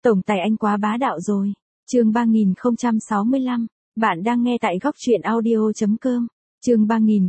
Tổng tài anh quá bá đạo rồi. Chương 3065, bạn đang nghe tại góc truyện audio.com. Chương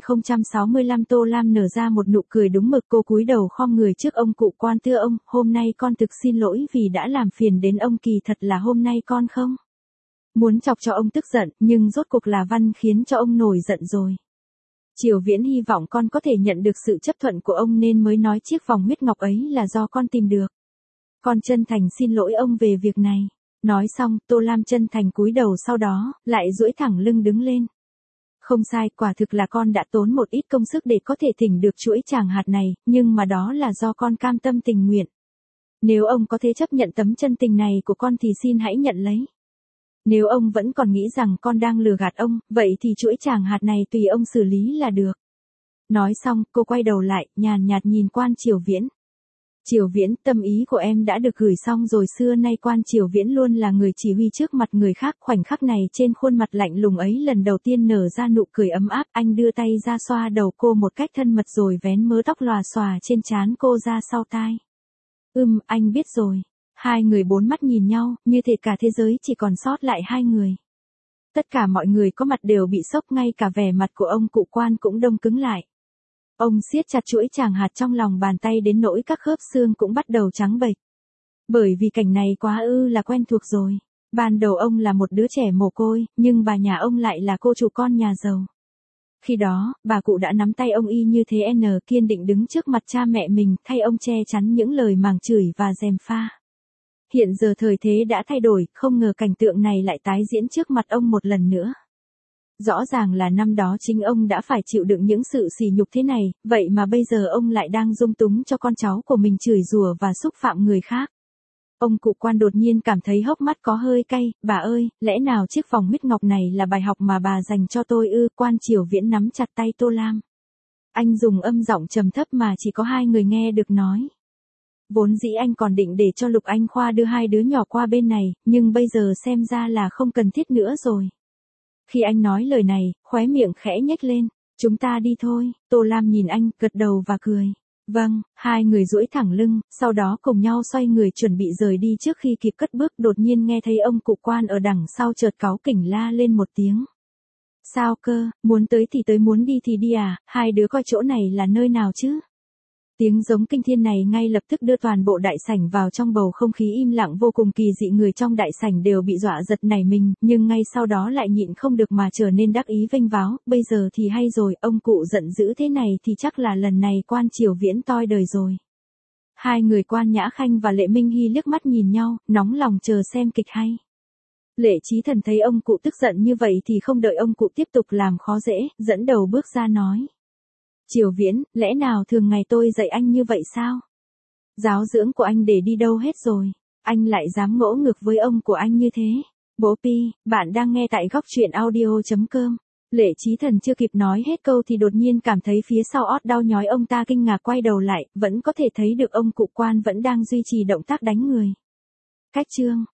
3065 Tô Lam nở ra một nụ cười đúng mực, cô cúi đầu khom người trước ông cụ quan, thưa ông, hôm nay con thực xin lỗi vì đã làm phiền đến ông, kỳ thật là hôm nay con không muốn chọc cho ông tức giận, nhưng rốt cuộc là Văn khiến cho ông nổi giận rồi. Triều Viễn hy vọng con có thể nhận được sự chấp thuận của ông nên mới nói chiếc vòng huyết ngọc ấy là do con tìm được. Con chân thành xin lỗi ông về việc này. Nói xong, Tô Lam chân thành cúi đầu, sau đó lại duỗi thẳng lưng đứng lên. Không sai, quả thực là con đã tốn một ít công sức để có thể thỉnh được chuỗi tràng hạt này, nhưng mà đó là do con cam tâm tình nguyện. Nếu ông có thể chấp nhận tấm chân tình này của con thì xin hãy nhận lấy. Nếu ông vẫn còn nghĩ rằng con đang lừa gạt ông, vậy thì chuỗi tràng hạt này tùy ông xử lý là được. Nói xong, cô quay đầu lại, nhàn nhạt nhìn quan Triều Viễn. Triều Viễn, tâm ý của em đã được gửi xong rồi. Xưa nay quan Triều Viễn luôn là người chỉ huy trước mặt người khác, khoảnh khắc này trên khuôn mặt lạnh lùng ấy lần đầu tiên nở ra nụ cười ấm áp, anh đưa tay ra xoa đầu cô một cách thân mật rồi vén mớ tóc lòa xòa trên trán cô ra sau tai. Anh biết rồi. Hai người bốn mắt nhìn nhau, như thể cả thế giới chỉ còn sót lại hai người. Tất cả mọi người có mặt đều bị sốc, ngay cả vẻ mặt của ông cụ quan cũng đông cứng lại. Ông siết chặt chuỗi tràng hạt trong lòng bàn tay đến nỗi các khớp xương cũng bắt đầu trắng bệch. Bởi vì cảnh này quá là quen thuộc rồi. Ban đầu ông là một đứa trẻ mồ côi, nhưng bà nhà ông lại là cô chủ con nhà giàu. Khi đó, bà cụ đã nắm tay ông y như thế, kiên định đứng trước mặt cha mẹ mình, thay ông che chắn những lời màng chửi và gièm pha. Hiện giờ thời thế đã thay đổi, không ngờ cảnh tượng này lại tái diễn trước mặt ông một lần nữa. Rõ ràng là năm đó chính ông đã phải chịu đựng những sự sỉ nhục thế này, vậy mà bây giờ ông lại đang dung túng cho con cháu của mình chửi rủa và xúc phạm người khác. Ông cụ quan đột nhiên cảm thấy hốc mắt có hơi cay. Bà ơi, lẽ nào chiếc vòng huyết ngọc này là bài học mà bà dành cho tôi ư? Quan Triều Viễn nắm chặt tay Tô Lam. Anh dùng âm giọng trầm thấp mà chỉ có hai người nghe được nói. Vốn dĩ anh còn định để cho Lục Anh Khoa đưa hai đứa nhỏ qua bên này, nhưng bây giờ xem ra là không cần thiết nữa rồi. Khi anh nói lời này, khóe miệng khẽ nhếch lên. Chúng ta đi thôi. Tô Lam nhìn anh, gật đầu và cười. Vâng. Hai người duỗi thẳng lưng, sau đó cùng nhau xoay người chuẩn bị rời đi. Trước khi kịp cất bước, đột nhiên nghe thấy ông cụ quan ở đằng sau chợt cáu kỉnh la lên một tiếng. Sao cơ, muốn tới thì tới, muốn đi thì đi à? Hai đứa coi chỗ này là nơi nào chứ? Tiếng giống kinh thiên này ngay lập tức đưa toàn bộ đại sảnh vào trong bầu không khí im lặng vô cùng kỳ dị. Người trong đại sảnh đều bị dọa giật nảy mình, nhưng ngay sau đó lại nhịn không được mà trở nên đắc ý vênh váo. Bây giờ thì hay rồi, ông cụ giận dữ thế này thì chắc là lần này quan Triều Viễn toi đời rồi. Hai người quan Nhã Khanh và Lệ Minh Hy liếc mắt nhìn nhau, nóng lòng chờ xem kịch hay. Lệ Chí Thần thấy ông cụ tức giận như vậy thì không đợi ông cụ tiếp tục làm khó dễ, dẫn đầu bước ra nói. Triều Viễn, lẽ nào thường ngày tôi dạy anh như vậy sao? Giáo dưỡng của anh để đi đâu hết rồi? Anh lại dám ngỗ ngược với ông của anh như thế? Bố Pi, bạn đang nghe tại góc truyện audio.com. Lệ Chí Thần chưa kịp nói hết câu thì đột nhiên cảm thấy phía sau ót đau nhói, ông ta kinh ngạc quay đầu lại, vẫn có thể thấy được ông cụ quan vẫn đang duy trì động tác đánh người. Cách chương